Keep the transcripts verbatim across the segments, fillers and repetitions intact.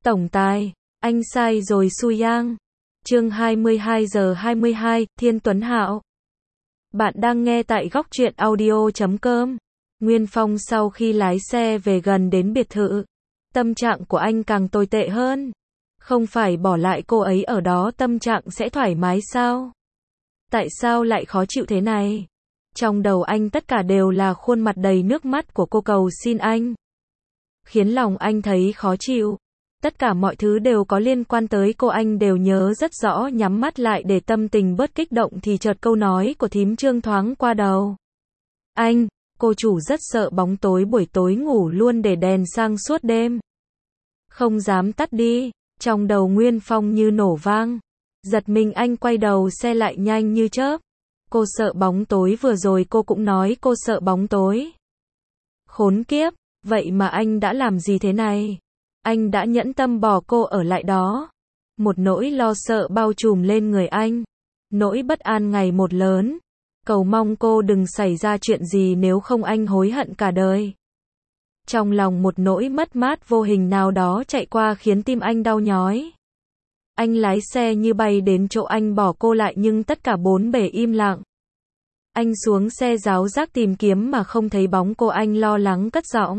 Tổng tài, anh sai rồi Su Yang. Chương hai mươi hai giờ hai mươi hai, Thiên Tuấn Hạo. Bạn đang nghe tại góc truyện audio chấm com. Nguyên Phong sau khi lái xe về gần đến biệt thự, tâm trạng của anh càng tồi tệ hơn. Không phải bỏ lại cô ấy ở đó tâm trạng sẽ thoải mái sao? Tại sao lại khó chịu thế này? Trong đầu anh tất cả đều là khuôn mặt đầy nước mắt của cô cầu xin anh. Khiến lòng anh thấy khó chịu. Tất cả mọi thứ đều có liên quan tới cô anh đều nhớ rất rõ, nhắm mắt lại để tâm tình bớt kích động thì chợt câu nói của thím Trương thoáng qua đầu. Anh, cô chủ rất sợ bóng tối, buổi tối ngủ luôn để đèn sang suốt đêm. Không dám tắt đi, trong đầu Nguyên Phong như nổ vang. Giật mình anh quay đầu xe lại nhanh như chớp. Cô sợ bóng tối, vừa rồi cô cũng nói cô sợ bóng tối. Khốn kiếp, vậy mà anh đã làm gì thế này? Anh đã nhẫn tâm bỏ cô ở lại đó. Một nỗi lo sợ bao trùm lên người anh. Nỗi bất an ngày một lớn. Cầu mong cô đừng xảy ra chuyện gì, nếu không anh hối hận cả đời. Trong lòng một nỗi mất mát vô hình nào đó chạy qua khiến tim anh đau nhói. Anh lái xe như bay đến chỗ anh bỏ cô lại, nhưng tất cả bốn bề im lặng. Anh xuống xe ráo rác tìm kiếm mà không thấy bóng cô, anh lo lắng cất giọng.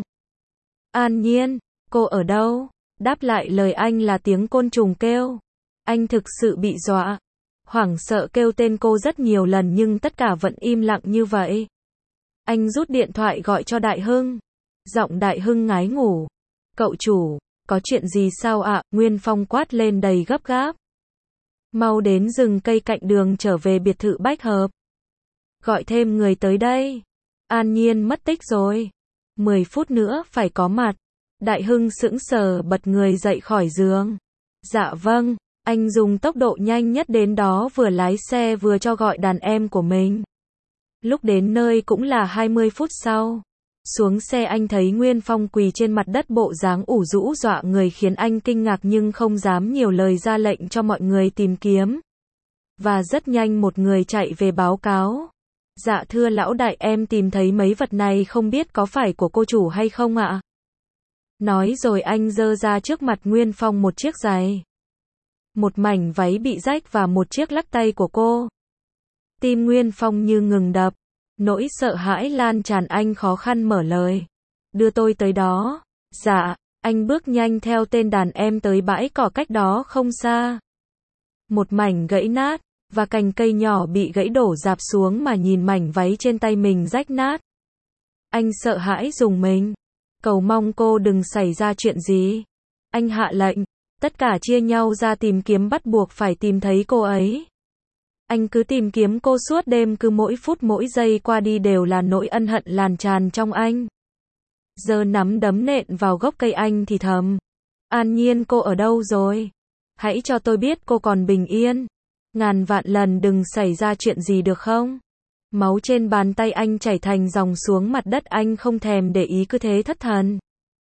An Nhiên, cô ở đâu? Đáp lại lời anh là tiếng côn trùng kêu. Anh thực sự bị dọa. Hoảng sợ kêu tên cô rất nhiều lần nhưng tất cả vẫn im lặng như vậy. Anh rút điện thoại gọi cho Đại Hưng. Giọng Đại Hưng ngái ngủ. Cậu chủ, có chuyện gì sao ạ? Nguyên Phong quát lên đầy gấp gáp. Mau đến rừng cây cạnh đường trở về biệt thự Bách Hợp. Gọi thêm người tới đây. An Nhiên mất tích rồi. mười phút nữa phải có mặt. Đại Hưng sững sờ bật người dậy khỏi giường. Dạ vâng, anh dùng tốc độ nhanh nhất đến đó, vừa lái xe vừa cho gọi đàn em của mình. Lúc đến nơi cũng là hai mươi phút sau. Xuống xe anh thấy Nguyên Phong quỳ trên mặt đất, bộ dáng ủ rũ dọa người khiến anh kinh ngạc nhưng không dám nhiều lời, ra lệnh cho mọi người tìm kiếm. Và rất nhanh một người chạy về báo cáo. Dạ thưa lão đại, em tìm thấy mấy vật này, không biết có phải của cô chủ hay không ạ? Nói rồi anh giơ ra trước mặt Nguyên Phong một chiếc giày, một mảnh váy bị rách và một chiếc lắc tay của cô. Tim Nguyên Phong như ngừng đập, nỗi sợ hãi lan tràn, anh khó khăn mở lời. Đưa tôi tới đó. Dạ, anh bước nhanh theo tên đàn em tới bãi cỏ cách đó không xa. Một mảnh gãy nát, và cành cây nhỏ bị gãy đổ rạp xuống mà nhìn mảnh váy trên tay mình rách nát. Anh sợ hãi rùng mình. Cầu mong cô đừng xảy ra chuyện gì. Anh hạ lệnh, tất cả chia nhau ra tìm kiếm, bắt buộc phải tìm thấy cô ấy. Anh cứ tìm kiếm cô suốt đêm, cứ mỗi phút mỗi giây qua đi đều là nỗi ân hận lan tràn trong anh. Giờ nắm đấm nện vào gốc cây, anh thì thầm. An Nhiên, cô ở đâu rồi? Hãy cho tôi biết cô còn bình yên. Ngàn vạn lần đừng xảy ra chuyện gì được không? Máu trên bàn tay anh chảy thành dòng xuống mặt đất, anh không thèm để ý, cứ thế thất thần.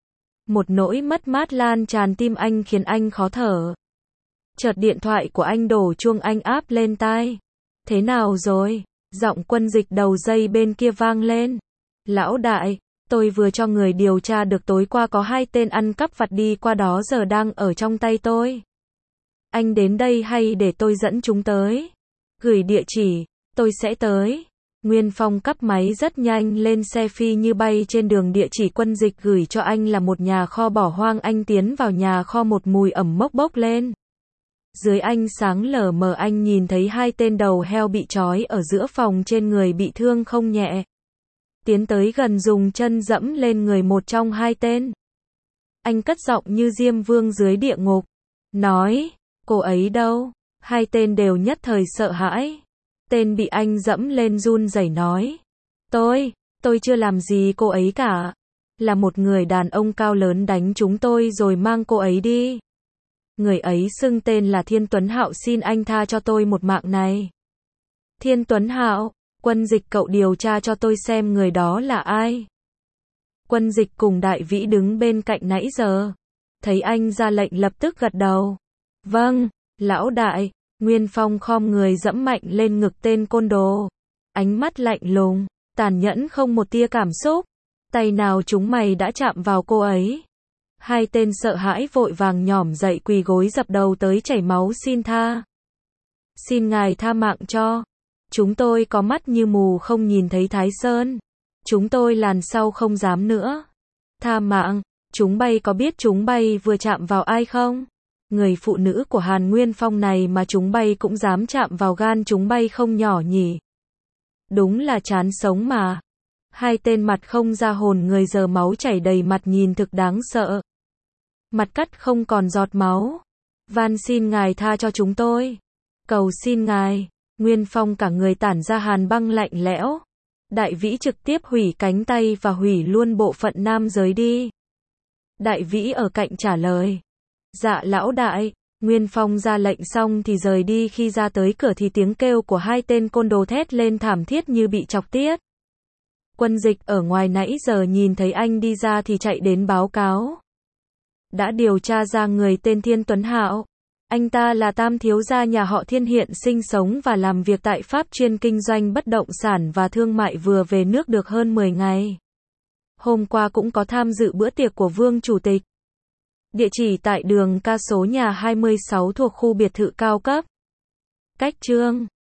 Một nỗi mất mát lan tràn tim anh khiến anh khó thở. Chợt điện thoại của anh đổ chuông, anh áp lên tai. Thế nào rồi? Giọng Quân Dịch đầu dây bên kia vang lên. Lão đại, tôi vừa cho người điều tra được tối qua có hai tên ăn cắp vặt đi qua đó, giờ đang ở trong tay tôi. Anh đến đây hay để tôi dẫn chúng tới? Gửi địa chỉ, tôi sẽ tới. Nguyên Phong cắp máy rất nhanh lên xe phi như bay trên đường. Địa chỉ Quân Dịch gửi cho anh là một nhà kho bỏ hoang. Anh tiến vào nhà kho, một mùi ẩm mốc bốc lên. Dưới ánh sáng lờ mờ anh nhìn thấy hai tên đầu heo bị trói ở giữa phòng, trên người bị thương không nhẹ. Tiến tới gần dùng chân dẫm lên người một trong hai tên. Anh cất giọng như Diêm Vương dưới địa ngục. Nói, cô ấy đâu? Hai tên đều nhất thời sợ hãi. Tên bị anh dẫm lên run rẩy nói. Tôi, tôi chưa làm gì cô ấy cả. Là một người đàn ông cao lớn đánh chúng tôi rồi mang cô ấy đi. Người ấy xưng tên là Thiên Tuấn Hạo, xin anh tha cho tôi một mạng này. Thiên Tuấn Hạo, Quân Dịch, cậu điều tra cho tôi xem người đó là ai. Quân Dịch cùng Đại Vĩ đứng bên cạnh nãy giờ. Thấy anh ra lệnh lập tức gật đầu. Vâng, lão đại. Nguyên Phong khom người dẫm mạnh lên ngực tên côn đồ. Ánh mắt lạnh lùng, tàn nhẫn, không một tia cảm xúc. Tay nào chúng mày đã chạm vào cô ấy? Hai tên sợ hãi vội vàng nhỏm dậy quỳ gối dập đầu tới chảy máu xin tha. Xin ngài tha mạng cho. Chúng tôi có mắt như mù không nhìn thấy Thái Sơn. Chúng tôi làn sau không dám nữa. Tha mạng, chúng bay có biết chúng bay vừa chạm vào ai không? Người phụ nữ của Hàn Nguyên Phong này mà chúng bay cũng dám chạm vào gan chúng bay không nhỏ nhỉ. Đúng là chán sống mà. Hai tên mặt không ra hồn người giờ máu chảy đầy mặt nhìn thực đáng sợ. Mặt cắt không còn giọt máu. Van xin ngài tha cho chúng tôi. Cầu xin ngài. Nguyên Phong cả người tản ra hàn băng lạnh lẽo. Đại Vĩ trực tiếp hủy cánh tay và hủy luôn bộ phận nam giới đi. Đại Vĩ ở cạnh trả lời. Dạ lão đại. Nguyên Phong ra lệnh xong thì rời đi, khi ra tới cửa thì tiếng kêu của hai tên côn đồ thét lên thảm thiết như bị chọc tiết. Quân Dịch ở ngoài nãy giờ nhìn thấy anh đi ra thì chạy đến báo cáo. Đã điều tra ra người tên Thiên Tuấn Hạo. Anh ta là tam thiếu gia nhà họ Thiên, hiện sinh sống và làm việc tại Pháp, chuyên kinh doanh bất động sản và thương mại, vừa về nước được hơn mười ngày. Hôm qua cũng có tham dự bữa tiệc của Vương Chủ tịch. Địa chỉ tại đường Ca số nhà hai mươi sáu thuộc khu biệt thự cao cấp. Cách Trương